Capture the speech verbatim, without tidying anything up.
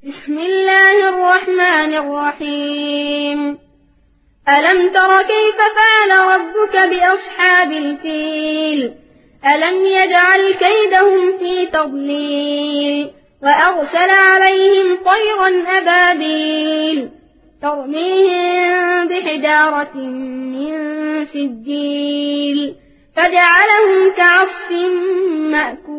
بسم الله الرحمن الرحيم. ألم تر كيف فعل ربك بأصحاب الفيل؟ ألم يجعل كيدهم في تضليل وأرسل عليهم طيرا أبابيل ترميهم بحجارة من سجيل فجعلهم كعصف مأكول.